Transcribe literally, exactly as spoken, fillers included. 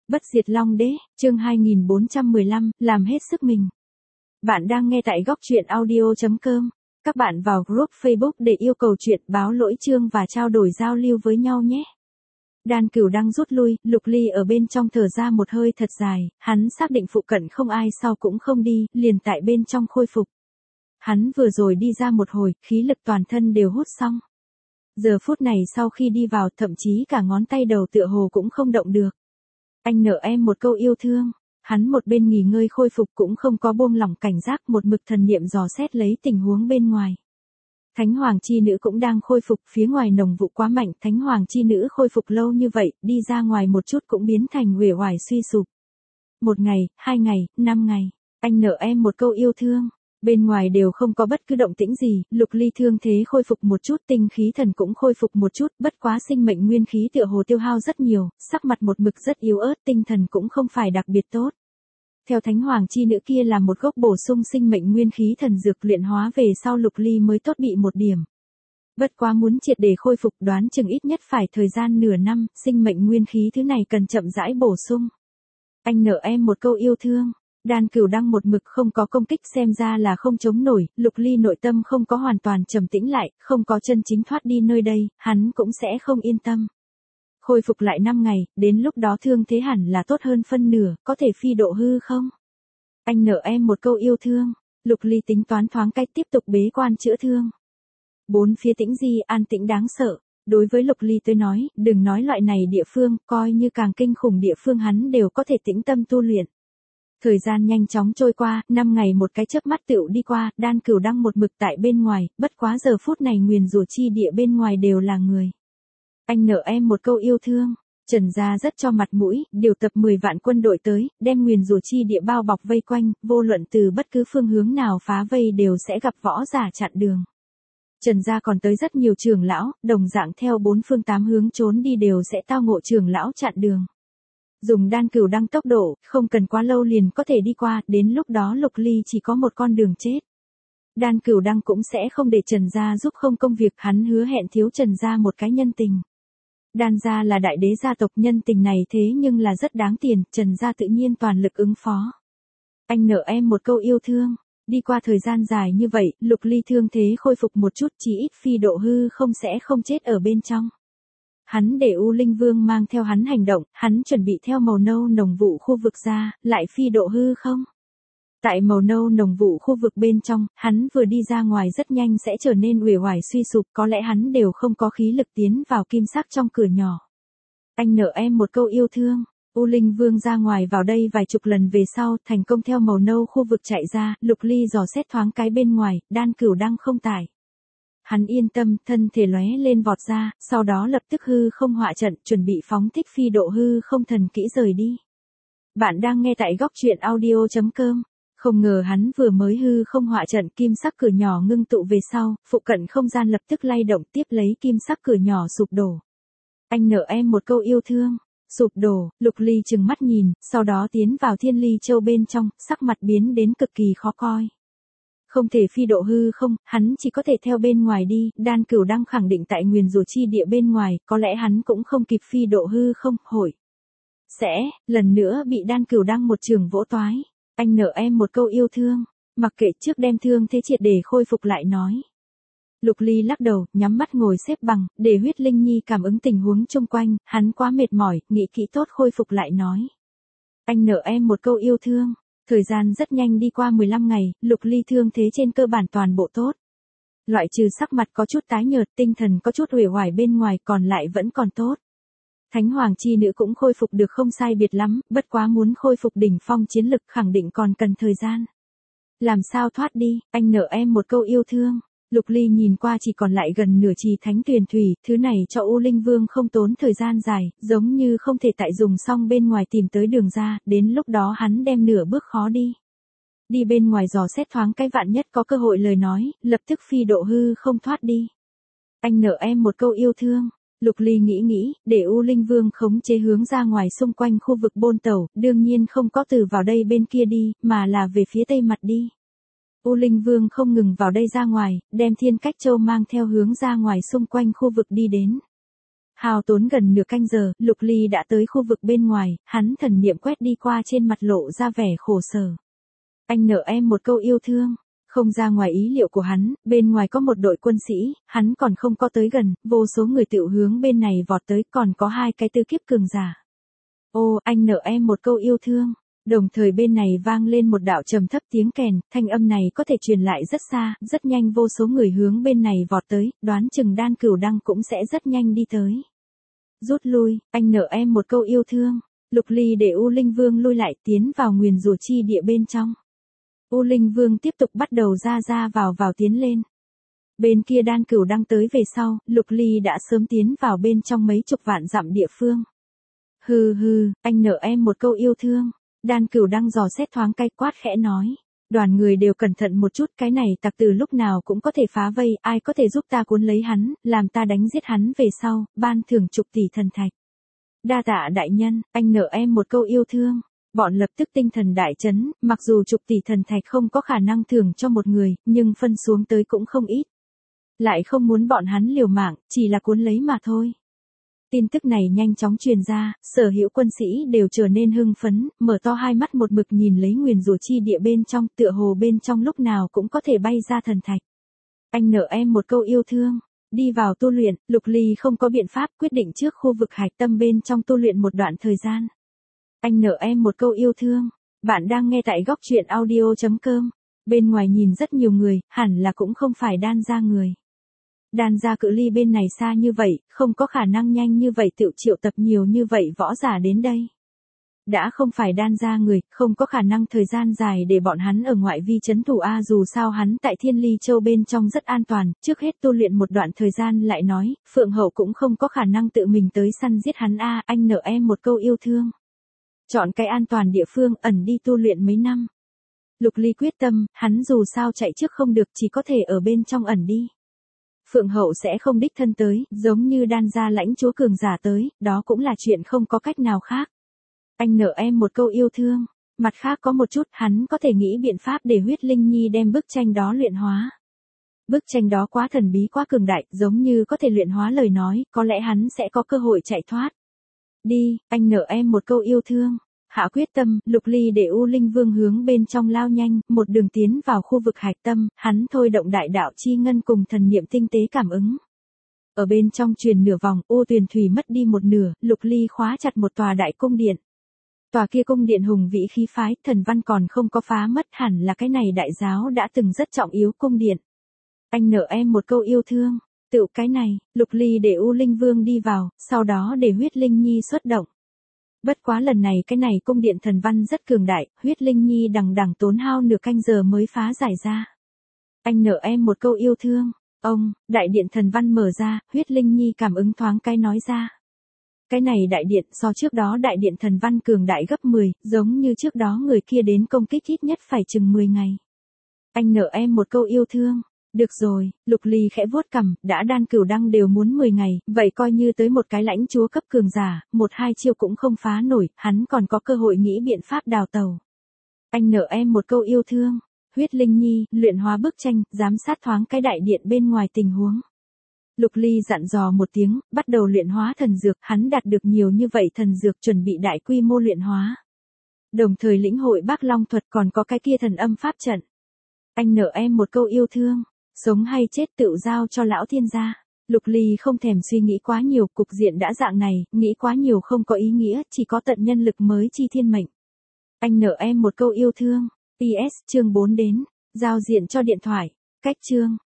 Bất diệt Long Đế, chương hai nghìn bốn trăm mười lăm, làm hết sức mình. Bạn đang nghe tại góc truyện audio chấm com. Các bạn vào group Facebook để yêu cầu chuyện, báo lỗi chương và trao đổi giao lưu với nhau nhé. Đan Cửu đang rút lui, Lục Ly ở bên trong thở ra một hơi thật dài, hắn xác định phụ cận không ai sau cũng không đi, liền tại bên trong khôi phục. Hắn vừa rồi đi ra một hồi, khí lực toàn thân đều hút xong. Giờ phút này sau khi đi vào thậm chí cả ngón tay đầu tựa hồ cũng không động được. Anh nợ em một câu yêu thương. Hắn một bên nghỉ ngơi khôi phục cũng không có buông lỏng cảnh giác, một mực thần niệm dò xét lấy tình huống bên ngoài. Thánh Hoàng chi nữ cũng đang khôi phục, phía ngoài nồng vụ quá mạnh, Thánh Hoàng chi nữ khôi phục lâu như vậy, đi ra ngoài một chút cũng biến thành uể oải suy sụp. Một ngày, hai ngày, năm ngày, anh nợ em một câu yêu thương. Bên ngoài đều không có bất cứ động tĩnh gì, Lục Ly thương thế khôi phục một chút, tinh khí thần cũng khôi phục một chút, bất quá sinh mệnh nguyên khí tựa hồ tiêu hao rất nhiều, sắc mặt một mực rất yếu ớt, tinh thần cũng không phải đặc biệt tốt. Theo Thánh Hoàng chi nữ kia là một gốc bổ sung sinh mệnh nguyên khí thần dược luyện hóa về sau Lục Ly mới tốt bị một điểm. Bất quá muốn triệt để khôi phục đoán chừng ít nhất phải thời gian nửa năm, sinh mệnh nguyên khí thứ này cần chậm rãi bổ sung. Anh nợ em một câu yêu thương. Đan Cửu đang một mực không có công kích xem ra là không chống nổi, Lục Ly nội tâm không có hoàn toàn trầm tĩnh lại, không có chân chính thoát đi nơi đây, hắn cũng sẽ không yên tâm. Khôi phục lại năm ngày, đến lúc đó thương thế hẳn là tốt hơn phân nửa, có thể phi độ hư không? Anh nợ em một câu yêu thương. Lục Ly tính toán thoáng cách tiếp tục bế quan chữa thương. Bốn phía tĩnh di an tĩnh đáng sợ. Đối với Lục Ly tôi nói, đừng nói loại này địa phương, coi như càng kinh khủng địa phương hắn đều có thể tĩnh tâm tu luyện. Thời gian nhanh chóng trôi qua, năm ngày một cái chớp mắt tựu đi qua, Đan Cửu đang một mực tại bên ngoài, bất quá giờ phút này nguyền rủa chi địa bên ngoài đều là người. Anh nợ em một câu yêu thương. Trần gia rất cho mặt mũi, điều tập mười vạn quân đội tới, đem nguyền rủa chi địa bao bọc vây quanh, vô luận từ bất cứ phương hướng nào phá vây đều sẽ gặp võ giả chặn đường. Trần gia còn tới rất nhiều trưởng lão, đồng dạng theo bốn phương tám hướng trốn đi đều sẽ tao ngộ trưởng lão chặn đường. Dùng Đan Cửu đăng tốc độ, không cần quá lâu liền có thể đi qua, đến lúc đó Lục Ly chỉ có một con đường chết. Đan Cửu đăng cũng sẽ không để Trần gia giúp không công việc, hắn hứa hẹn thiếu Trần gia một cái nhân tình. Đan gia là đại đế gia tộc, nhân tình này thế nhưng là rất đáng tiền, Trần gia tự nhiên toàn lực ứng phó. Anh nợ em một câu yêu thương. Đi qua thời gian dài như vậy, Lục Ly thương thế khôi phục một chút, chỉ ít phi độ hư không sẽ không chết ở bên trong. Hắn để U Linh Vương mang theo hắn hành động, hắn chuẩn bị theo màu nâu nồng vụ khu vực ra, lại phi độ hư không? Tại màu nâu nồng vụ khu vực bên trong, hắn vừa đi ra ngoài rất nhanh sẽ trở nên uể oải suy sụp, có lẽ hắn đều không có khí lực tiến vào kim sắc trong cửa nhỏ. Anh nợ em một câu yêu thương. U Linh Vương ra ngoài vào đây vài chục lần về sau, thành công theo màu nâu khu vực chạy ra, Lục Ly dò xét thoáng cái bên ngoài, Đan Cửu đang không tải. Hắn yên tâm, thân thể lóe lên vọt ra, sau đó lập tức hư không họa trận, chuẩn bị phóng thích phi độ hư không thần kỹ rời đi. Bạn đang nghe tại góc truyện audio chấm com. Không ngờ hắn vừa mới hư không họa trận, kim sắc cửa nhỏ ngưng tụ về sau, phụ cận không gian lập tức lay động, tiếp lấy kim sắc cửa nhỏ sụp đổ. Anh nợ em một câu yêu thương. Sụp đổ, Lục Ly trừng mắt nhìn, sau đó tiến vào Thiên Ly Châu bên trong, sắc mặt biến đến cực kỳ khó coi. Không thể phi độ hư không, hắn chỉ có thể theo bên ngoài đi, Đan Cửu đang khẳng định tại nguyền rủa chi địa bên ngoài, có lẽ hắn cũng không kịp phi độ hư không, hội. Sẽ, lần nữa bị Đan Cửu đang một trường vỗ toái. Anh nợ em một câu yêu thương, mặc kệ trước đem thương thế triệt để khôi phục lại nói. Lục Ly lắc đầu, nhắm mắt ngồi xếp bằng, để huyết linh nhi cảm ứng tình huống chung quanh, hắn quá mệt mỏi, nghĩ kỹ tốt khôi phục lại nói. Anh nợ em một câu yêu thương. Thời gian rất nhanh đi qua mười lăm ngày, Lục Ly thương thế trên cơ bản toàn bộ tốt. Loại trừ sắc mặt có chút tái nhợt, tinh thần có chút uể oải bên ngoài, còn lại vẫn còn tốt. Thánh Hoàng chi nữ cũng khôi phục được không sai biệt lắm, bất quá muốn khôi phục đỉnh phong chiến lực khẳng định còn cần thời gian. Làm sao thoát đi, anh nợ em một câu yêu thương. Lục Ly nhìn qua chỉ còn lại gần nửa trì thánh tuyền thủy, thứ này cho U Linh Vương không tốn thời gian dài, giống như không thể tại dùng xong bên ngoài tìm tới đường ra, đến lúc đó hắn đem nửa bước khó đi. Đi bên ngoài dò xét thoáng cái vạn nhất có cơ hội lời nói, lập tức phi độ hư không thoát đi. Anh nợ em một câu yêu thương. Lục Ly nghĩ nghĩ, để U Linh Vương khống chế hướng ra ngoài xung quanh khu vực bôn tẩu, đương nhiên không có từ vào đây bên kia đi, mà là về phía tây mặt đi. U Linh Vương không ngừng vào đây ra ngoài, đem Thiên Cách Châu mang theo hướng ra ngoài xung quanh khu vực đi đến. Hao tốn gần nửa canh giờ, Lục Ly đã tới khu vực bên ngoài, hắn thần niệm quét đi qua trên mặt lộ ra vẻ khổ sở. Anh nợ em một câu yêu thương. Không ra ngoài ý liệu của hắn, bên ngoài có một đội quân sĩ, hắn còn không có tới gần, vô số người tự hướng bên này vọt tới, còn có hai cái tư kiếp cường giả. Ô, anh nợ em một câu yêu thương. Đồng thời bên này vang lên một đạo trầm thấp tiếng kèn, thanh âm này có thể truyền lại rất xa, rất nhanh vô số người hướng bên này vọt tới, đoán chừng Đan Cửu Đăng cũng sẽ rất nhanh đi tới. Rút lui, anh nợ em một câu yêu thương. Lục Ly để U Linh Vương lui lại tiến vào nguyền rủa chi địa bên trong. U Linh Vương tiếp tục bắt đầu ra ra vào vào tiến lên. Bên kia Đan Cửu Đăng tới về sau, Lục Ly đã sớm tiến vào bên trong mấy chục vạn dặm địa phương. Hừ hừ, anh nợ em một câu yêu thương. Đan Cửu Đăng dò xét thoáng cái quát khẽ nói. Đoàn người đều cẩn thận một chút, cái này tặc từ lúc nào cũng có thể phá vây, ai có thể giúp ta cuốn lấy hắn, làm ta đánh giết hắn về sau, ban thưởng chục tỷ thần thạch. Đa tạ đại nhân, anh nợ em một câu yêu thương. Bọn lập tức tinh thần đại chấn, mặc dù chục tỷ thần thạch không có khả năng thưởng cho một người, nhưng phân xuống tới cũng không ít. Lại không muốn bọn hắn liều mạng, chỉ là cuốn lấy mà thôi. Tin tức này nhanh chóng truyền ra, sở hữu quân sĩ đều trở nên hưng phấn, mở to hai mắt một mực nhìn lấy nguyền rủa chi địa bên trong, tựa hồ bên trong lúc nào cũng có thể bay ra thần thạch. Anh nợ em một câu yêu thương. Đi vào tu luyện, Lục Ly không có biện pháp, quyết định trước khu vực hạch tâm bên trong tu luyện một đoạn thời gian. Anh nợ em một câu yêu thương. Bạn đang nghe tại góc truyện audio chấm com. Bên ngoài nhìn rất nhiều người, hẳn là cũng không phải Đan gia người. Đan gia cự ly bên này xa như vậy, không có khả năng nhanh như vậy tự triệu tập nhiều như vậy võ giả đến đây. Đã không phải Đan gia người, không có khả năng thời gian dài để bọn hắn ở ngoại vi trấn thủ A, dù sao hắn tại Thiên Ly Châu bên trong rất an toàn, trước hết tu luyện một đoạn thời gian lại nói, Phượng Hậu cũng không có khả năng tự mình tới săn giết hắn A, anh nợ em một câu yêu thương. Chọn cái an toàn địa phương, ẩn đi tu luyện mấy năm. Lục Ly quyết tâm, hắn dù sao chạy trước không được, chỉ có thể ở bên trong ẩn đi. Phượng Hậu sẽ không đích thân tới, giống như Đan gia lãnh chúa cường giả tới, đó cũng là chuyện không có cách nào khác. Anh nợ em một câu yêu thương. Mặt khác có một chút, hắn có thể nghĩ biện pháp để Huyết Linh Nhi đem bức tranh đó luyện hóa. Bức tranh đó quá thần bí quá cường đại, giống như có thể luyện hóa lời nói, có lẽ hắn sẽ có cơ hội chạy thoát. Đi, anh nợ em một câu yêu thương. Hạ quyết tâm, Lục Ly để U Linh Vương hướng bên trong lao nhanh, một đường tiến vào khu vực hạch tâm, hắn thôi động đại đạo chi ngân cùng thần niệm tinh tế cảm ứng. Ở bên trong truyền nửa vòng, U Tuyền Thủy mất đi một nửa, Lục Ly khóa chặt một tòa đại cung điện. Tòa kia cung điện hùng vĩ khí phái, thần văn còn không có phá mất, hẳn là cái này đại giáo đã từng rất trọng yếu cung điện. Anh nợ em một câu yêu thương. Tự cái này, Lục Ly để U Linh Vương đi vào, sau đó để Huyết Linh Nhi xuất động. Bất quá lần này cái này cung điện thần văn rất cường đại, Huyết Linh Nhi đằng đằng tốn hao nửa canh giờ mới phá giải ra. Anh nợ em một câu yêu thương. Ông, đại điện thần văn mở ra, Huyết Linh Nhi cảm ứng thoáng cái nói ra. Cái này đại điện so trước đó đại điện thần văn cường đại gấp mười, giống như trước đó người kia đến công kích ít nhất phải chừng mười ngày. Anh nợ em một câu yêu thương. Được rồi, Lục Ly khẽ vuốt cằm, đã Đan Cửu Đăng đều muốn mười ngày, vậy coi như tới một cái lãnh chúa cấp cường giả, một hai chiêu cũng không phá nổi, hắn còn có cơ hội nghĩ biện pháp đào tàu. Anh nợ em một câu yêu thương. Huyết Linh Nhi, luyện hóa bức tranh, giám sát thoáng cái đại điện bên ngoài tình huống. Lục Ly dặn dò một tiếng, bắt đầu luyện hóa thần dược, hắn đạt được nhiều như vậy thần dược chuẩn bị đại quy mô luyện hóa. Đồng thời lĩnh hội Bác Long thuật còn có cái kia thần âm pháp trận. Anh nợ em một câu yêu thương. Sống hay chết tự giao cho lão thiên gia. Lục Ly không thèm suy nghĩ quá nhiều, cục diện đã dạng này, nghĩ quá nhiều không có ý nghĩa, chỉ có tận nhân lực mới chi thiên mệnh. Anh nợ em một câu yêu thương. pê ét chương bốn đến, giao diện cho điện thoại. Cách chương.